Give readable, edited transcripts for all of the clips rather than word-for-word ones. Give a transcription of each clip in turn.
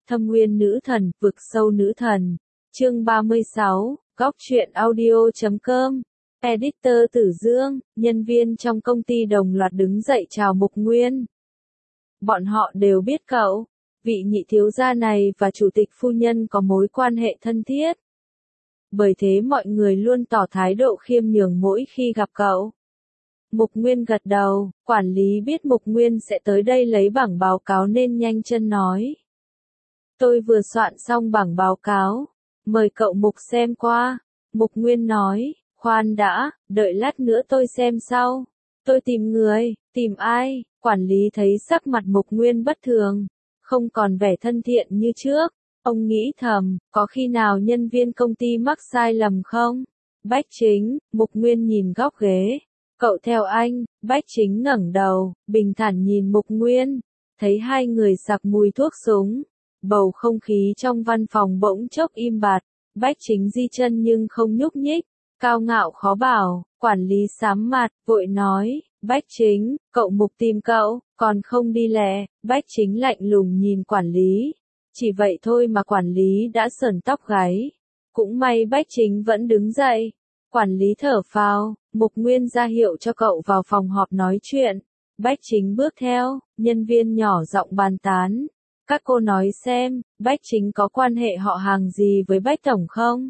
Thâm Uyên Nữ Thần, Vực Sâu Nữ Thần. Chương 36, Góc truyện audio.com. Editor Tử Dương, nhân viên trong công ty đồng loạt đứng dậy chào Mục Nguyên. Bọn họ đều biết cậu, vị nhị thiếu gia này và chủ tịch phu nhân có mối quan hệ thân thiết. Bởi thế mọi người luôn tỏ thái độ khiêm nhường mỗi khi gặp cậu. Mục Nguyên gật đầu, quản lý biết Mục Nguyên sẽ tới đây lấy bảng báo cáo nên nhanh chân nói. Tôi vừa soạn xong bảng báo cáo, mời cậu Mục xem qua. Mục Nguyên nói, khoan đã, đợi lát nữa tôi xem sau. Tôi tìm người, tìm ai? Quản lý thấy sắc mặt Mục Nguyên bất thường, không còn vẻ thân thiện như trước. Ông nghĩ thầm, có khi nào nhân viên công ty mắc sai lầm không? Bách Chính, Mục Nguyên nhìn góc ghế. Cậu theo anh. Bách Chính ngẩng đầu, bình thản nhìn Mục Nguyên. Thấy hai người sặc mùi thuốc súng. Bầu không khí trong văn phòng bỗng chốc im bặt. Bách Chính di chân nhưng không nhúc nhích. Cao ngạo khó bảo, quản lý sám mặt, vội nói. Bách Chính, cậu Mục tìm cậu, còn không đi lẹ. Bách Chính lạnh lùng nhìn quản lý. Chỉ vậy thôi mà quản lý đã sởn tóc gáy. Cũng may Bách Chính vẫn đứng dậy. Quản lý thở phào, Mục Nguyên ra hiệu cho cậu vào phòng họp nói chuyện. Bách Chính bước theo, nhân viên nhỏ giọng bàn tán. Các cô nói xem, Bách Chính có quan hệ họ hàng gì với Bách Tổng không?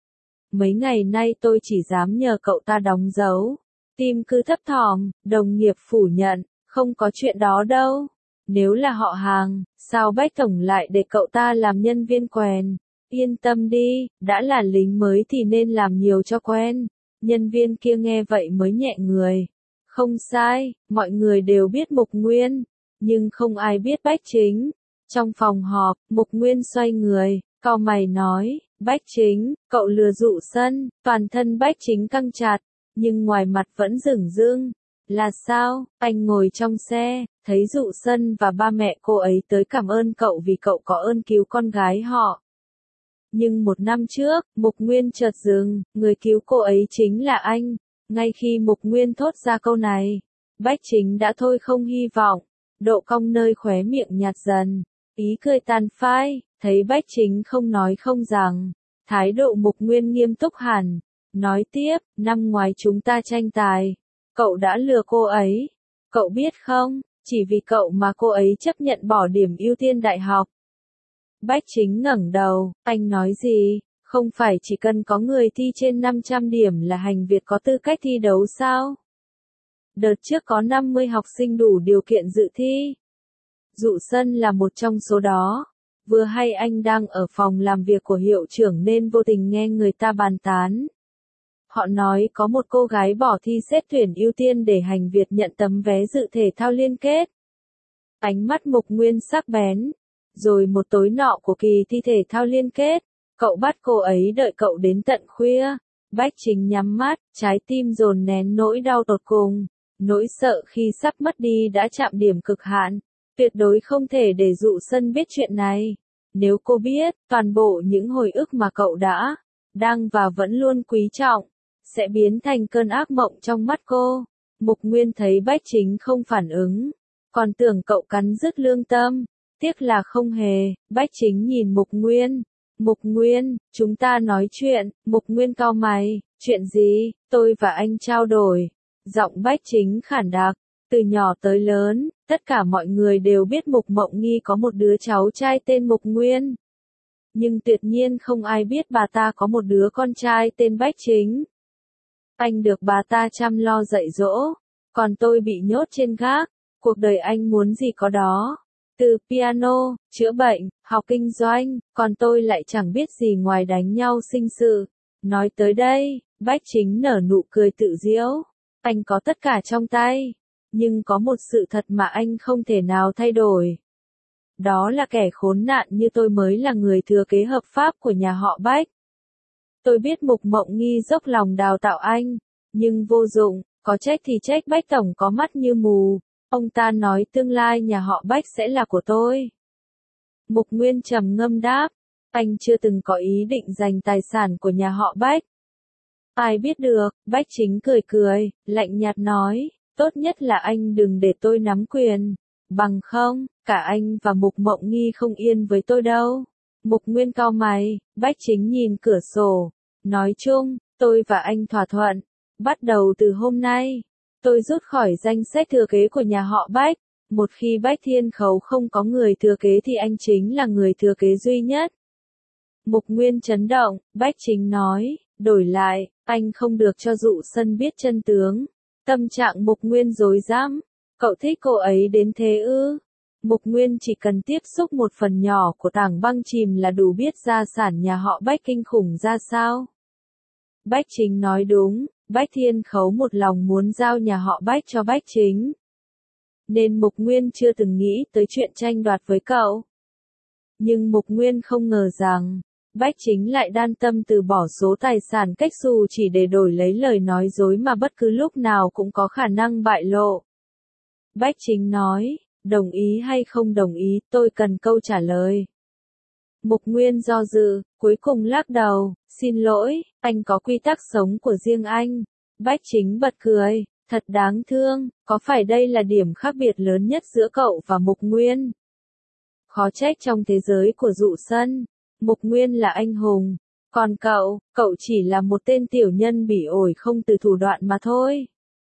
Mấy ngày nay tôi chỉ dám nhờ cậu ta đóng dấu. Tim cứ thấp thỏm, đồng nghiệp phủ nhận, không có chuyện đó đâu. Nếu là họ hàng, sao Bách Tổng lại để cậu ta làm nhân viên quèn? Yên tâm đi, đã là lính mới thì nên làm nhiều cho quen. Nhân viên kia nghe vậy mới nhẹ người. Không sai, mọi người đều biết Mục Nguyên, nhưng không ai biết Bách Chính. Trong phòng họp, Mục Nguyên xoay người, cau mày nói, Bách Chính, cậu lừa dụ sân. Toàn thân Bách Chính căng chặt, nhưng ngoài mặt vẫn dửng dưng. Là sao? Anh ngồi trong xe, thấy Dụ Sân và ba mẹ cô ấy tới cảm ơn cậu vì cậu có ơn cứu con gái họ. Nhưng một năm trước, Mục Nguyên chợt dừng, người cứu cô ấy chính là anh. Ngay khi Mục Nguyên thốt ra câu này, Bách Chính đã thôi không hy vọng. Độ cong nơi khóe miệng nhạt dần, ý cười tàn phai, thấy Bách Chính không nói không rằng. Thái độ Mục Nguyên nghiêm túc hẳn, nói tiếp, năm ngoái chúng ta tranh tài. Cậu đã lừa cô ấy. Cậu biết không, chỉ vì cậu mà cô ấy chấp nhận bỏ điểm ưu tiên đại học. Bách Chính ngẩng đầu, anh nói gì? Không phải chỉ cần có người thi trên 500 điểm là Hành Việt có tư cách thi đấu sao? Đợt trước có 50 học sinh đủ điều kiện dự thi. Dụ Sân là một trong số đó. Vừa hay anh đang ở phòng làm việc của hiệu trưởng nên vô tình nghe người ta bàn tán. Họ nói có một cô gái bỏ thi xét tuyển ưu tiên để Hành Việt nhận tấm vé dự thể thao liên kết. Ánh mắt Mục Nguyên sắc bén. Rồi một tối nọ của kỳ thi thể thao liên kết, cậu bắt cô ấy đợi cậu đến tận khuya. Bách Chính nhắm mắt, trái tim dồn nén nỗi đau tột cùng. Nỗi sợ khi sắp mất đi đã chạm điểm cực hạn. Tuyệt đối không thể để Dụ Sân biết chuyện này. Nếu cô biết, toàn bộ những hồi ức mà cậu đã, đang và vẫn luôn quý trọng, sẽ biến thành cơn ác mộng trong mắt cô. Mục Nguyên thấy Bách Chính không phản ứng, còn tưởng cậu cắn rứt lương tâm. Tiếc là không hề. Bách Chính nhìn Mục Nguyên. Mục Nguyên, chúng ta nói chuyện. Mục Nguyên cau mày, chuyện gì? Tôi và anh trao đổi. Giọng Bách Chính khản đặc. Từ nhỏ tới lớn, tất cả mọi người đều biết Mục Mộng Nghi có một đứa cháu trai tên Mục Nguyên. Nhưng tuyệt nhiên không ai biết bà ta có một đứa con trai tên Bách Chính. Anh được bà ta chăm lo dạy dỗ, còn tôi bị nhốt trên gác. Cuộc đời anh muốn gì có đó. Từ piano, chữa bệnh, học kinh doanh, còn tôi lại chẳng biết gì ngoài đánh nhau sinh sự. Nói tới đây, Bách Chính nở nụ cười tự giễu. Anh có tất cả trong tay, nhưng có một sự thật mà anh không thể nào thay đổi. Đó là kẻ khốn nạn như tôi mới là người thừa kế hợp pháp của nhà họ Bách. Tôi biết Mục Mộng Nghi dốc lòng đào tạo anh, nhưng vô dụng, có trách thì trách Bách Tổng có mắt như mù. Ông ta nói tương lai nhà họ Bách sẽ là của tôi. Mục Nguyên trầm ngâm đáp, anh chưa từng có ý định giành tài sản của nhà họ Bách. Ai biết được, Bách Chính cười cười, lạnh nhạt nói, tốt nhất là anh đừng để tôi nắm quyền. Bằng không, cả anh và Mục Mộng Nghi không yên với tôi đâu. Mục Nguyên cau mày, Bách Chính nhìn cửa sổ. Nói chung, tôi và anh thỏa thuận. Bắt đầu từ hôm nay, tôi rút khỏi danh sách thừa kế của nhà họ Bách. Một khi Bách Thiên Khấu không có người thừa kế thì anh chính là người thừa kế duy nhất. Mục Nguyên chấn động, Bách Chính nói, đổi lại, anh không được cho Dụ Sân biết chân tướng. Tâm trạng Mục Nguyên rối rắm, cậu thích cô ấy đến thế ư? Mục Nguyên chỉ cần tiếp xúc một phần nhỏ của tảng băng chìm là đủ biết gia sản nhà họ Bách kinh khủng ra sao. Bách Chính nói đúng, Bách Thiên Khấu một lòng muốn giao nhà họ Bách cho Bách Chính. Nên Mục Nguyên chưa từng nghĩ tới chuyện tranh đoạt với cậu. Nhưng Mục Nguyên không ngờ rằng, Bách Chính lại đan tâm từ bỏ số tài sản cách xù chỉ để đổi lấy lời nói dối mà bất cứ lúc nào cũng có khả năng bại lộ. Bách Chính nói, đồng ý hay không đồng ý, tôi cần câu trả lời. Mục Nguyên do dự, cuối cùng lắc đầu, xin lỗi, anh có quy tắc sống của riêng anh. Bách Chính bật cười, thật đáng thương, có phải đây là điểm khác biệt lớn nhất giữa cậu và Mục Nguyên? Khó trách trong thế giới của Dụ Sân, Mục Nguyên là anh hùng, còn cậu chỉ là một tên tiểu nhân bỉ ổi không từ thủ đoạn mà thôi.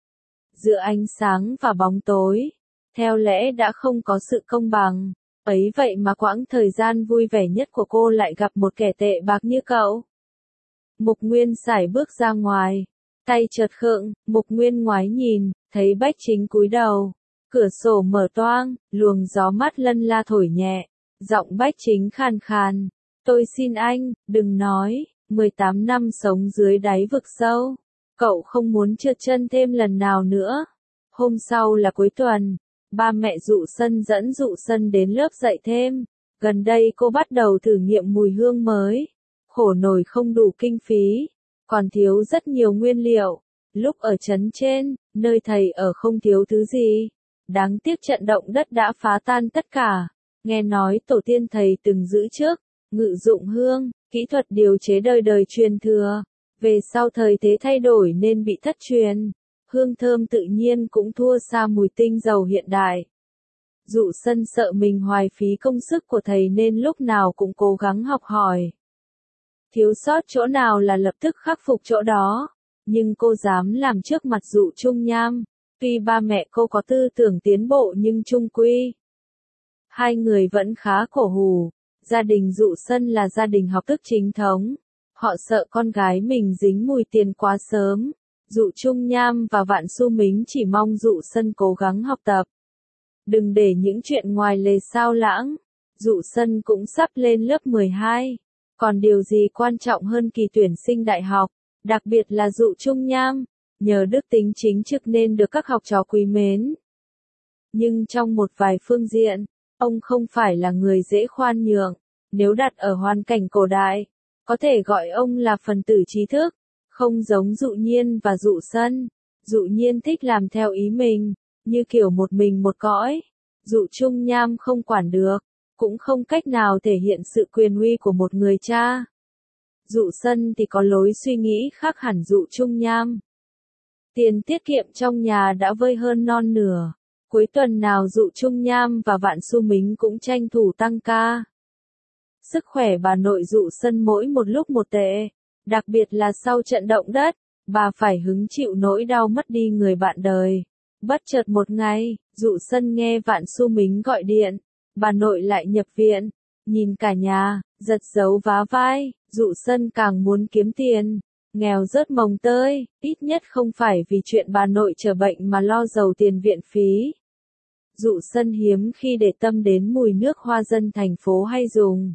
Giữa ánh sáng và bóng tối, theo lẽ đã không có sự công bằng, ấy vậy mà quãng thời gian vui vẻ nhất của cô lại gặp một kẻ tệ bạc như cậu. Mục Nguyên sải bước ra ngoài, tay chợt khựng, Mục Nguyên ngoái nhìn, thấy Bách Chính cúi đầu, cửa sổ mở toang, luồng gió mát lân la thổi nhẹ, giọng Bách Chính khàn khàn, tôi xin anh, đừng nói, 18 năm sống dưới đáy vực sâu, cậu không muốn trượt chân thêm lần nào nữa. Hôm sau là cuối tuần, ba mẹ Dụ Sân dẫn Dụ Sân đến lớp dạy thêm, gần đây cô bắt đầu thử nghiệm mùi hương mới, khổ nổi không đủ kinh phí, còn thiếu rất nhiều nguyên liệu, lúc ở trấn trên, nơi thầy ở không thiếu thứ gì, đáng tiếc trận động đất đã phá tan tất cả, nghe nói tổ tiên thầy từng giữ trước, ngự dụng hương, kỹ thuật điều chế đời đời truyền thừa, về sau thời thế thay đổi nên bị thất truyền. Hương thơm tự nhiên cũng thua xa mùi tinh dầu hiện đại. Dụ Sân sợ mình hoài phí công sức của thầy nên lúc nào cũng cố gắng học hỏi. Thiếu sót chỗ nào là lập tức khắc phục chỗ đó, nhưng cô dám làm trước mặt Dụ Trung Nham. Tuy ba mẹ cô có tư tưởng tiến bộ nhưng chung quy, hai người vẫn khá cổ hủ. Gia đình Dụ Sân là gia đình học thức chính thống. Họ sợ con gái mình dính mùi tiền quá sớm. Dụ Trung Nham và Vạn Xu Mính chỉ mong Dụ Sân cố gắng học tập. Đừng để những chuyện ngoài lề sao lãng. Dụ Sân cũng sắp lên lớp 12. Còn điều gì quan trọng hơn kỳ tuyển sinh đại học, đặc biệt là Dụ Trung Nham, nhờ đức tính chính trực nên được các học trò quý mến. Nhưng trong một vài phương diện, ông không phải là người dễ khoan nhượng. Nếu đặt ở hoàn cảnh cổ đại, có thể gọi ông là phần tử trí thức. Không giống Dụ Nhiên và Dụ Sân. Dụ Nhiên thích làm theo ý mình, như kiểu một mình một cõi. Dụ Trung Nham không quản được, cũng không cách nào thể hiện sự quyền uy của một người cha. Dụ Sân thì có lối suy nghĩ khác hẳn Dụ Trung Nham. Tiền tiết kiệm trong nhà đã vơi hơn non nửa. Cuối tuần nào Dụ Trung Nham và Vạn Xu Mính cũng tranh thủ tăng ca. Sức khỏe bà nội Dụ Sân mỗi một lúc một tệ. Đặc biệt là sau trận động đất, bà phải hứng chịu nỗi đau mất đi người bạn đời. Bất chợt một ngày, Dụ Sân nghe Vạn Xu Mính gọi điện, bà nội lại nhập viện, nhìn cả nhà, giật dấu vá vai, Dụ Sân càng muốn kiếm tiền, nghèo rớt mồng tơi, ít nhất không phải vì chuyện bà nội trở bệnh mà lo dầu tiền viện phí. Dụ Sân hiếm khi để tâm đến mùi nước hoa dân thành phố hay dùng.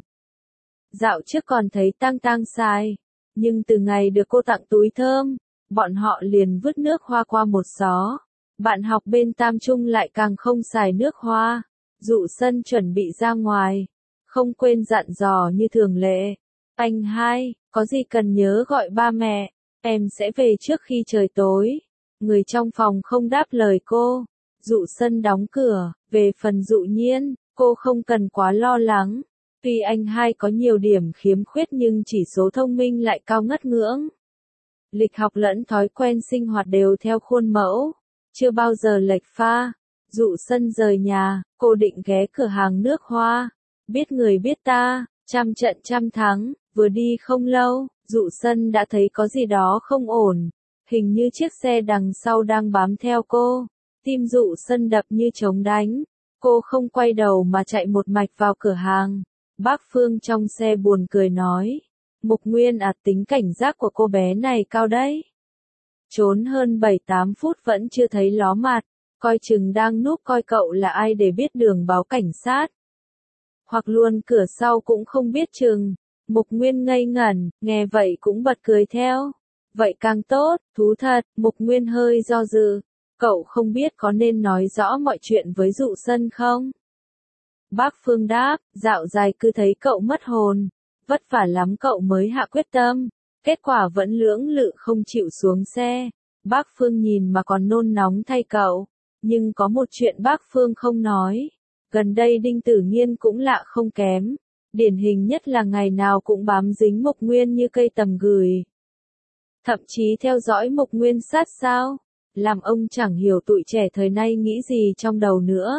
Dạo trước còn thấy tang xài. Nhưng từ ngày được cô tặng túi thơm, bọn họ liền vứt nước hoa qua một xó. Bạn học bên Tam Trung lại càng không xài nước hoa. Dụ Sân chuẩn bị ra ngoài, không quên dặn dò như thường lệ. Anh hai, có gì cần nhớ gọi ba mẹ, em sẽ về trước khi trời tối. Người trong phòng không đáp lời cô. Dụ Sân đóng cửa, về phần Dụ Nhiên, cô không cần quá lo lắng. Tuy anh hai có nhiều điểm khiếm khuyết nhưng chỉ số thông minh lại cao ngất ngưỡng. Lịch học lẫn thói quen sinh hoạt đều theo khuôn mẫu, chưa bao giờ lệch pha. Dụ Sân rời nhà, cô định ghé cửa hàng nước hoa. Biết người biết ta, trăm trận trăm thắng, vừa đi không lâu, Dụ Sân đã thấy có gì đó không ổn. Hình như chiếc xe đằng sau đang bám theo cô. Tim Dụ Sân đập như trống đánh. Cô không quay đầu mà chạy một mạch vào cửa hàng. Bác Phương trong xe buồn cười nói. Mục Nguyên à, tính cảnh giác của cô bé này cao đấy. Trốn hơn 7-8 phút vẫn chưa thấy ló mặt. Coi chừng đang núp coi cậu là ai để biết đường báo cảnh sát. Hoặc luôn cửa sau cũng không biết chừng. Mục Nguyên ngây ngẩn, nghe vậy cũng bật cười theo. Vậy càng tốt, thú thật, Mục Nguyên hơi do dự. Cậu không biết có nên nói rõ mọi chuyện với Dụ Sân không? Bác Phương đáp, dạo dài cứ thấy cậu mất hồn. Vất vả lắm cậu mới hạ quyết tâm. Kết quả vẫn lưỡng lự không chịu xuống xe. Bác Phương nhìn mà còn nôn nóng thay cậu. Nhưng có một chuyện bác Phương không nói. Gần đây Đinh Tử Nghiên cũng lạ không kém. Điển hình nhất là ngày nào cũng bám dính Mục Nguyên như cây tầm gửi. Thậm chí theo dõi Mục Nguyên sát sao. Làm ông chẳng hiểu tụi trẻ thời nay nghĩ gì trong đầu nữa.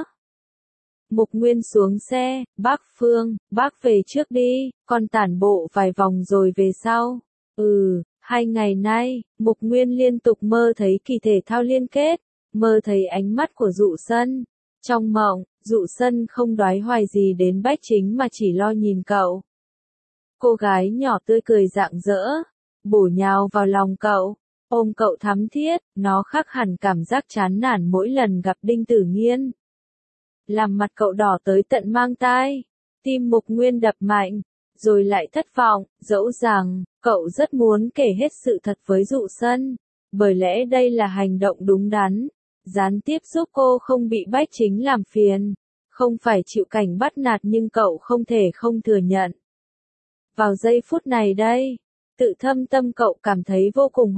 Mục Nguyên xuống xe, bác Phương, bác về trước đi, con tản bộ vài vòng rồi về sau. 2 ngày nay, Mục Nguyên liên tục mơ thấy kỳ thể thao liên kết, mơ thấy ánh mắt của Dụ Sân. Trong mộng, Dụ Sân không đoái hoài gì đến Bách Chính mà chỉ lo nhìn cậu. Cô gái nhỏ tươi cười rạng rỡ, bổ nhào vào lòng cậu, ôm cậu thắm thiết, nó khác hẳn cảm giác chán nản mỗi lần gặp Đinh Tử Nghiên. Làm mặt cậu đỏ tới tận mang tai, tim Mục Nguyên đập mạnh, rồi lại thất vọng, dẫu rằng, cậu rất muốn kể hết sự thật với Dụ Sân, bởi lẽ đây là hành động đúng đắn, gián tiếp giúp cô không bị Bách Chính làm phiền, không phải chịu cảnh bắt nạt nhưng cậu không thể không thừa nhận. Vào giây phút này đây, tự thâm tâm cậu cảm thấy vô cùng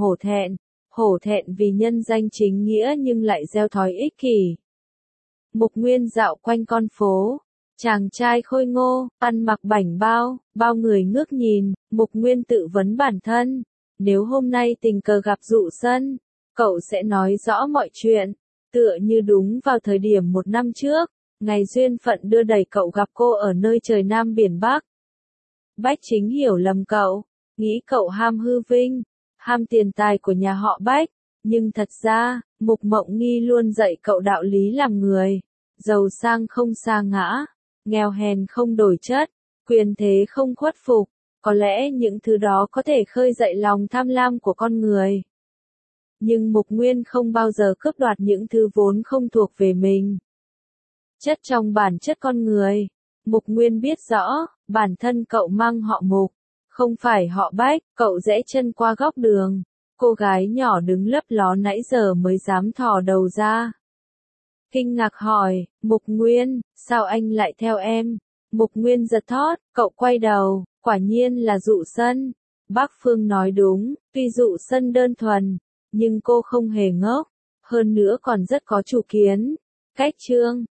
hổ thẹn vì nhân danh chính nghĩa nhưng lại gieo thói ích kỷ. Mục Nguyên dạo quanh con phố, chàng trai khôi ngô, ăn mặc bảnh bao người ngước nhìn, Mục Nguyên tự vấn bản thân, nếu hôm nay tình cờ gặp Dụ Sân, cậu sẽ nói rõ mọi chuyện, tựa như đúng vào thời điểm 1 năm trước, ngày duyên phận đưa đẩy cậu gặp cô ở nơi trời Nam biển Bắc. Bách Chính hiểu lầm cậu, nghĩ cậu ham hư vinh, ham tiền tài của nhà họ Bách, nhưng thật ra, Mục Mộng Nghi luôn dạy cậu đạo lý làm người, giàu sang không sa ngã, nghèo hèn không đổi chất, quyền thế không khuất phục, có lẽ những thứ đó có thể khơi dậy lòng tham lam của con người. Nhưng Mục Nguyên không bao giờ cướp đoạt những thứ vốn không thuộc về mình. Chất trong bản chất con người, Mục Nguyên biết rõ, bản thân cậu mang họ Mục, không phải họ Bách, cậu rẽ chân qua góc đường. Cô gái nhỏ đứng lấp ló nãy giờ mới dám thò đầu ra. Kinh ngạc hỏi, Mục Nguyên, sao anh lại theo em? Mục Nguyên giật thót, cậu quay đầu, quả nhiên là Dụ Sân. Bác Phương nói đúng, tuy Dụ Sân đơn thuần, nhưng cô không hề ngốc, hơn nữa còn rất có chủ kiến. Cách trương,